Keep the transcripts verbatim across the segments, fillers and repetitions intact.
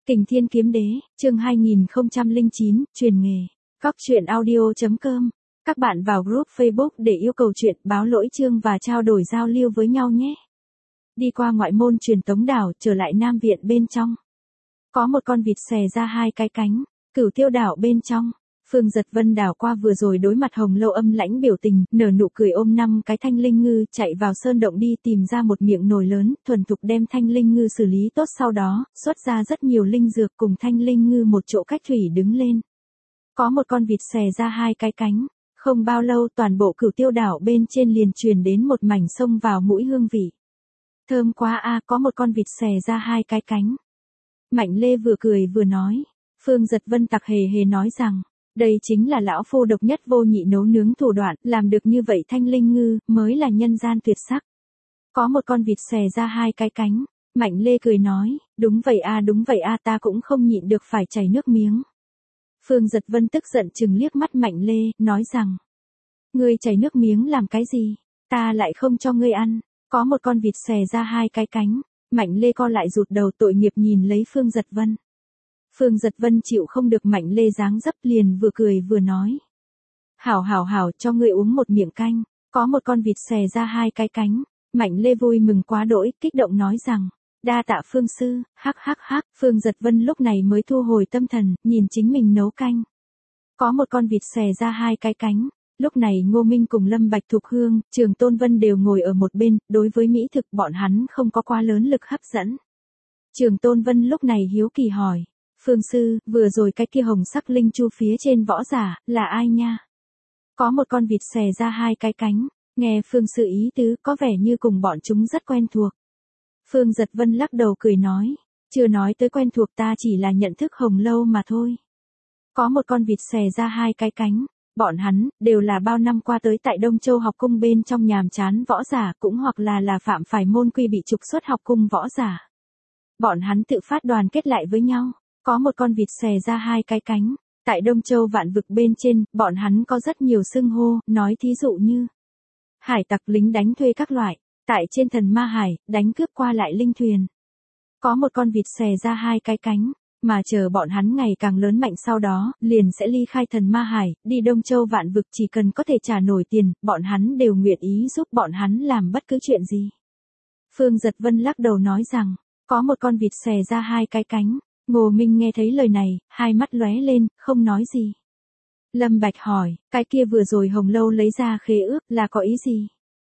Kình Thiên Kiếm Đế, chương hai nghìn không trăm lẻ chín, truyền nghề. Góc truyện audio chấm com. Các bạn vào group Facebook để yêu cầu chuyện, báo lỗi chương và trao đổi giao lưu với nhau nhé. Đi qua ngoại môn truyền tống đảo, trở lại Nam Viện bên trong. Có một con vịt xè ra hai cái cánh, Cửu Tiêu đảo bên trong. Phương Giật Vân đảo qua vừa rồi đối mặt Hồng Lâu âm lãnh biểu tình, nở nụ cười ôm năm cái thanh linh ngư, chạy vào sơn động đi tìm ra một miệng nồi lớn, thuần thục đem thanh linh ngư xử lý tốt, sau đó xuất ra rất nhiều linh dược cùng thanh linh ngư một chỗ cách thủy đứng lên. Có một con vịt xè ra hai cái cánh, không bao lâu toàn bộ Cửu Tiêu đảo bên trên liền truyền đến một mảnh sông vào mũi hương vị. Thơm quá a, có một con vịt xè ra hai cái cánh. Mạnh Lê vừa cười vừa nói. Phương Giật Vân tặc hề hề nói rằng, đây chính là lão phu độc nhất vô nhị nấu nướng thủ đoạn, làm được như vậy thanh linh ngư, mới là nhân gian tuyệt sắc. Có một con vịt xè ra hai cái cánh, Mạnh Lê cười nói, đúng vậy a đúng vậy a ta cũng không nhịn được phải chảy nước miếng. Phương Giật Vân tức giận chừng liếc mắt Mạnh Lê, nói rằng, ngươi chảy nước miếng làm cái gì, ta lại không cho ngươi ăn. Có một con vịt xè ra hai cái cánh, Mạnh Lê co lại rụt đầu tội nghiệp nhìn lấy Phương Giật Vân. Phương Giật Vân chịu không được Mạnh Lê dáng dấp liền vừa cười vừa nói. Hảo hảo hảo cho ngươi uống một miệng canh. Có một con vịt xè ra hai cái cánh, Mạnh Lê vui mừng quá đỗi, kích động nói rằng, đa tạ Phương sư, hắc hắc hắc. Phương Giật Vân lúc này mới thu hồi tâm thần, nhìn chính mình nấu canh. Có một con vịt xè ra hai cái cánh. Lúc này Ngô Minh cùng Lâm Bạch Thục Hương, Trường Tôn Vân đều ngồi ở một bên, đối với mỹ thực bọn hắn không có quá lớn lực hấp dẫn. Trường Tôn Vân lúc này hiếu kỳ hỏi, Phương sư, vừa rồi cái kia hồng sắc linh chu phía trên võ giả, là ai nha? Có một con vịt xè ra hai cái cánh, nghe Phương sư ý tứ có vẻ như cùng bọn chúng rất quen thuộc. Phương Giật Vân lắc đầu cười nói, chưa nói tới quen thuộc, ta chỉ là nhận thức Hồng Lâu mà thôi. Có một con vịt xè ra hai cái cánh. Bọn hắn, đều là bao năm qua tới tại Đông Châu học cung bên trong nhàm chán võ giả, cũng hoặc là là phạm phải môn quy bị trục xuất học cung võ giả. Bọn hắn tự phát đoàn kết lại với nhau, có một con vịt xè ra hai cái cánh. Tại Đông Châu vạn vực bên trên, bọn hắn có rất nhiều xưng hô, nói thí dụ như hải tặc, lính đánh thuê các loại, tại trên thần ma hải, đánh cướp qua lại linh thuyền. Có một con vịt xè ra hai cái cánh. Mà chờ bọn hắn ngày càng lớn mạnh sau đó, liền sẽ ly khai thần ma hải, đi Đông Châu vạn vực, chỉ cần có thể trả nổi tiền, bọn hắn đều nguyện ý giúp bọn hắn làm bất cứ chuyện gì. Phương Giật Vân lắc đầu nói rằng, có một con vịt xè ra hai cái cánh. Ngô Minh nghe thấy lời này, hai mắt lóe lên, không nói gì. Lâm Bạch hỏi, cái kia vừa rồi Hồng Lâu lấy ra khế ước là có ý gì?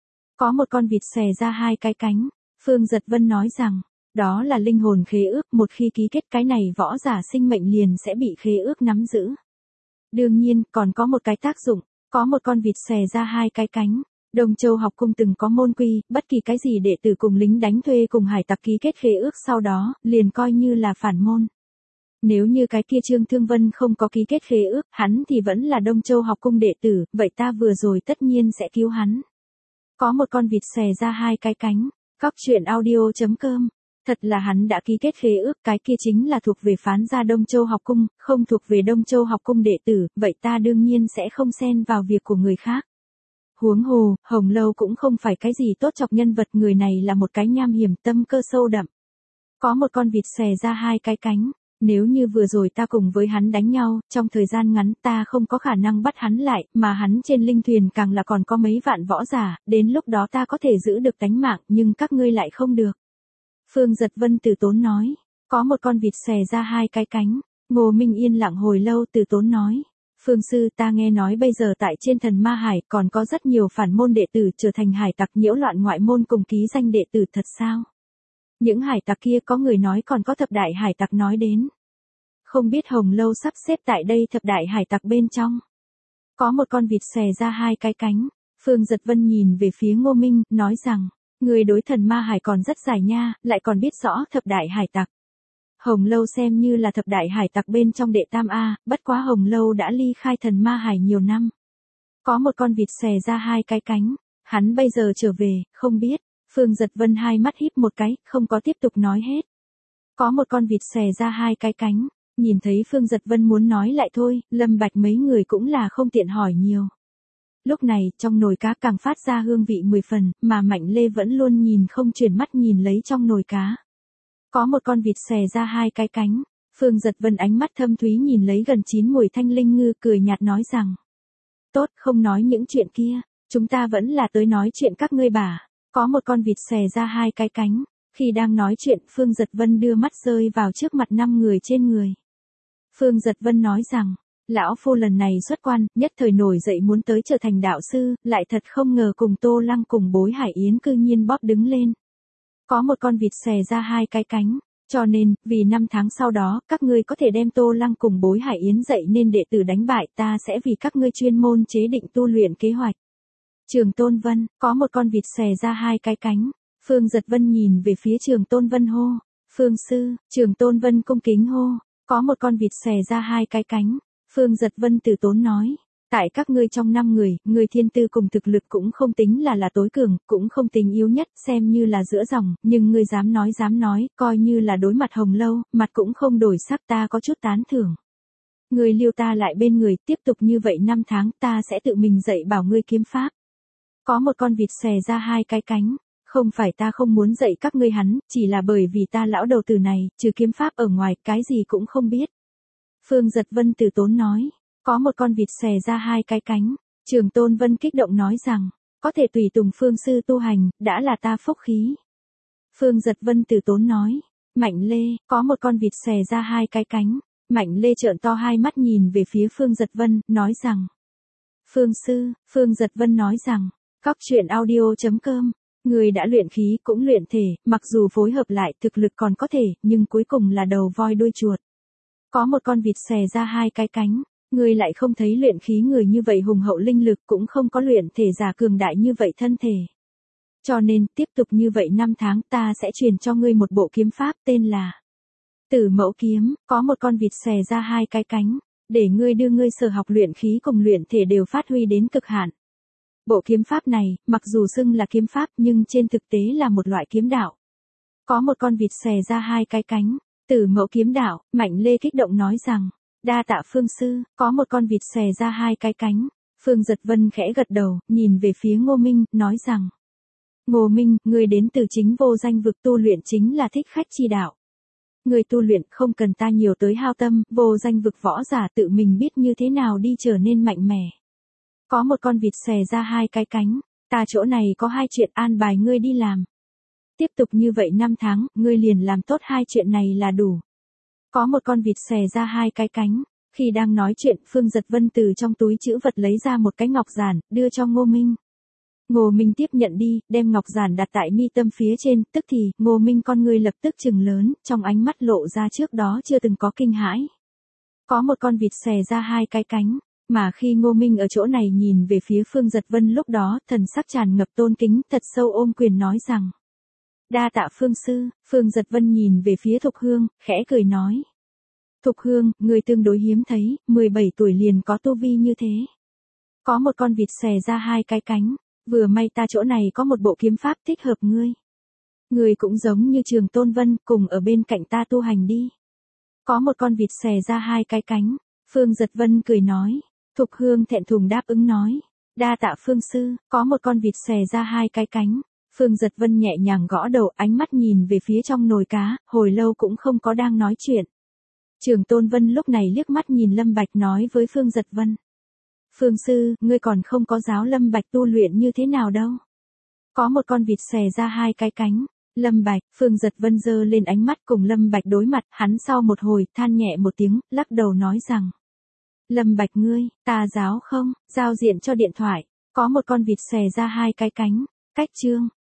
Có một con vịt xè ra hai cái cánh. Phương Giật Vân nói rằng, đó là linh hồn khế ước, một khi ký kết cái này võ giả sinh mệnh liền sẽ bị khế ước nắm giữ. Đương nhiên, còn có một cái tác dụng, có một con vịt xè ra hai cái cánh. Đông Châu học cung từng có môn quy, bất kỳ cái gì đệ tử cùng lính đánh thuê cùng hải tặc ký kết khế ước sau đó, liền coi như là phản môn. Nếu như cái kia Trương Thương Vân không có ký kết khế ước, hắn thì vẫn là Đông Châu học cung đệ tử, vậy ta vừa rồi tất nhiên sẽ cứu hắn. Có một con vịt xè ra hai cái cánh, góc truyện audio chấm com. Thật là hắn đã ký kết khế ước, cái kia chính là thuộc về phán gia Đông Châu học cung, không thuộc về Đông Châu học cung đệ tử, vậy ta đương nhiên sẽ không xen vào việc của người khác. Huống hồ, Hồng Lâu cũng không phải cái gì tốt chọc nhân vật, người này là một cái nham hiểm, tâm cơ sâu đậm. Có một con vịt xè ra hai cái cánh, nếu như vừa rồi ta cùng với hắn đánh nhau, trong thời gian ngắn ta không có khả năng bắt hắn lại, mà hắn trên linh thuyền càng là còn có mấy vạn võ giả, đến lúc đó ta có thể giữ được tánh mạng, nhưng các ngươi lại không được. Phương Giật Vân từ tốn nói, có một con vịt xè ra hai cái cánh. Ngô Minh yên lặng hồi lâu từ tốn nói, Phương sư, ta nghe nói bây giờ tại trên thần ma hải còn có rất nhiều phản môn đệ tử trở thành hải tặc nhiễu loạn ngoại môn cùng ký danh đệ tử, thật sao? Những hải tặc kia có người nói còn có thập đại hải tặc nói đến. Không biết Hồng Lâu sắp xếp tại đây thập đại hải tặc bên trong. Có một con vịt xè ra hai cái cánh. Phương Giật Vân nhìn về phía Ngô Minh, nói rằng, người đối thần ma hải còn rất giải nha, lại còn biết rõ thập đại hải tặc. Hồng Lâu xem như là thập đại hải tặc bên trong đệ tam A, bất quá Hồng Lâu đã ly khai thần ma hải nhiều năm. Có một con vịt xè ra hai cái cánh, hắn bây giờ trở về, không biết. Phương Giật Vân hai mắt híp một cái, không có tiếp tục nói hết. Có một con vịt xè ra hai cái cánh, nhìn thấy Phương Giật Vân muốn nói lại thôi, Lâm Bạch mấy người cũng là không tiện hỏi nhiều. Lúc này, trong nồi cá càng phát ra hương vị mười phần, mà Mạnh Lê vẫn luôn nhìn không chuyển mắt nhìn lấy trong nồi cá. Có một con vịt xè ra hai cái cánh, Phương Giật Vân ánh mắt thâm thúy nhìn lấy gần chín mùi thanh linh ngư, cười nhạt nói rằng. Tốt, không nói những chuyện kia, chúng ta vẫn là tới nói chuyện các ngươi bà. Có một con vịt xòe ra hai cái cánh. Khi đang nói chuyện, Phương Giật Vân đưa mắt rơi vào trước mặt năm người trên người. Phương Giật Vân nói rằng, lão phu lần này xuất quan, nhất thời nổi dậy muốn tới trở thành đạo sư, lại thật không ngờ cùng Tô Lăng cùng Bối Hải Yến cư nhiên bóp đứng lên. Có một con vịt xòe ra hai cái cánh, cho nên, vì năm tháng sau đó, các ngươi có thể đem Tô Lăng cùng Bối Hải Yến dạy nên đệ tử đánh bại, ta sẽ vì các ngươi chuyên môn chế định tu luyện kế hoạch. Trường Tôn Vân, có một con vịt xòe ra hai cái cánh. Phương Giật Vân nhìn về phía Trường Tôn Vân hô. Phương sư, Trường Tôn Vân cung kính hô. Có một con vịt xòe ra hai cái cánh. Phương Giật Vân từ tốn nói. Tại các ngươi trong năm người, người thiên tư cùng thực lực cũng không tính là là tối cường, cũng không tính yếu nhất, xem như là giữa dòng, nhưng ngươi dám nói dám nói, coi như là đối mặt hồng lâu, mặt cũng không đổi sắc, ta có chút tán thưởng. Ngươi lưu ta lại bên người, tiếp tục như vậy năm tháng, ta sẽ tự mình dạy bảo ngươi kiếm pháp. Có một con vịt xòe ra hai cái cánh. Không phải ta không muốn dạy các ngươi hắn, chỉ là bởi vì ta lão đầu tử này, trừ kiếm pháp ở ngoài, cái gì cũng không biết. Phương Giật Vân từ tốn nói. Có một con vịt xòe ra hai cái cánh. Trường Tôn Vân kích động nói rằng, có thể tùy tùng Phương sư tu hành, đã là ta phúc khí. Phương Giật Vân từ tốn nói. Mạnh Lê, có một con vịt xòe ra hai cái cánh. Mạnh Lê trợn to hai mắt nhìn về phía Phương Giật Vân, nói rằng. Phương sư, Phương Giật Vân nói rằng, Cóc truyện audio chấm com. Người đã luyện khí cũng luyện thể, mặc dù phối hợp lại thực lực còn có thể, nhưng cuối cùng là đầu voi đuôi chuột. Có một con vịt xòe ra hai cái cánh, người lại không thấy luyện khí người như vậy hùng hậu linh lực, cũng không có luyện thể giả cường đại như vậy thân thể. Cho nên, tiếp tục như vậy năm tháng, ta sẽ truyền cho ngươi một bộ kiếm pháp tên là Tử Mẫu Kiếm. Có một con vịt xòe ra hai cái cánh, để ngươi đưa ngươi sở học luyện khí cùng luyện thể đều phát huy đến cực hạn. Bộ kiếm pháp này, mặc dù xưng là kiếm pháp nhưng trên thực tế là một loại kiếm đạo. Có một con vịt xòe ra hai cái cánh, Tử Mẫu Kiếm đạo, Mạnh Lê kích động nói rằng, đa tạ Phương sư, có một con vịt xòe ra hai cái cánh. Phương Giật Vân khẽ gật đầu, nhìn về phía Ngô Minh, nói rằng, Ngô Minh, người đến từ chính vô danh vực, tu luyện chính là thích khách chi đạo. Người tu luyện không cần ta nhiều tới hao tâm, vô danh vực võ giả tự mình biết như thế nào đi trở nên mạnh mẽ. Có một con vịt xòe ra hai cái cánh, ta chỗ này có hai chuyện an bài ngươi đi làm. Tiếp tục như vậy năm tháng, ngươi liền làm tốt hai chuyện này là đủ. Có một con vịt xòe ra hai cái cánh, khi đang nói chuyện, Phương Giật Vân từ trong túi trữ vật lấy ra một cái ngọc giản, đưa cho Ngô Minh. Ngô Minh tiếp nhận đi, đem ngọc giản đặt tại mi tâm phía trên, tức thì, Ngô Minh con ngươi lập tức trừng lớn, trong ánh mắt lộ ra trước đó chưa từng có kinh hãi. Có một con vịt xòe ra hai cái cánh. Mà khi Ngô Minh ở chỗ này nhìn về phía Phương Giật Vân lúc đó, thần sắc tràn ngập tôn kính, thật sâu ôm quyền nói rằng. Đa tạ Phương sư, Phương Giật Vân nhìn về phía Thục Hương, khẽ cười nói. Thục Hương, người tương đối hiếm thấy, mười bảy tuổi liền có tu vi như thế. Có một con vịt xòe ra hai cái cánh, vừa may ta chỗ này có một bộ kiếm pháp thích hợp ngươi. Người cũng giống như Trường Tôn Vân, cùng ở bên cạnh ta tu hành đi. Có một con vịt xòe ra hai cái cánh, Phương Giật Vân cười nói. Thục Hương thẹn thùng đáp ứng nói. Đa tạ Phương sư, có một con vịt xòe ra hai cái cánh. Phương Giật Vân nhẹ nhàng gõ đầu, ánh mắt nhìn về phía trong nồi cá, hồi lâu cũng không có đang nói chuyện. Trường Tôn Vân lúc này liếc mắt nhìn Lâm Bạch nói với Phương Giật Vân. Phương sư, ngươi còn không có giáo Lâm Bạch tu luyện như thế nào đâu. Có một con vịt xòe ra hai cái cánh. Lâm Bạch, Phương Giật Vân giơ lên ánh mắt cùng Lâm Bạch đối mặt, hắn sau một hồi, than nhẹ một tiếng, lắc đầu nói rằng. Lâm Bạch ngươi, ta giáo không, giao diện cho điện thoại, có một con vịt xòe ra hai cái cánh, cách chương.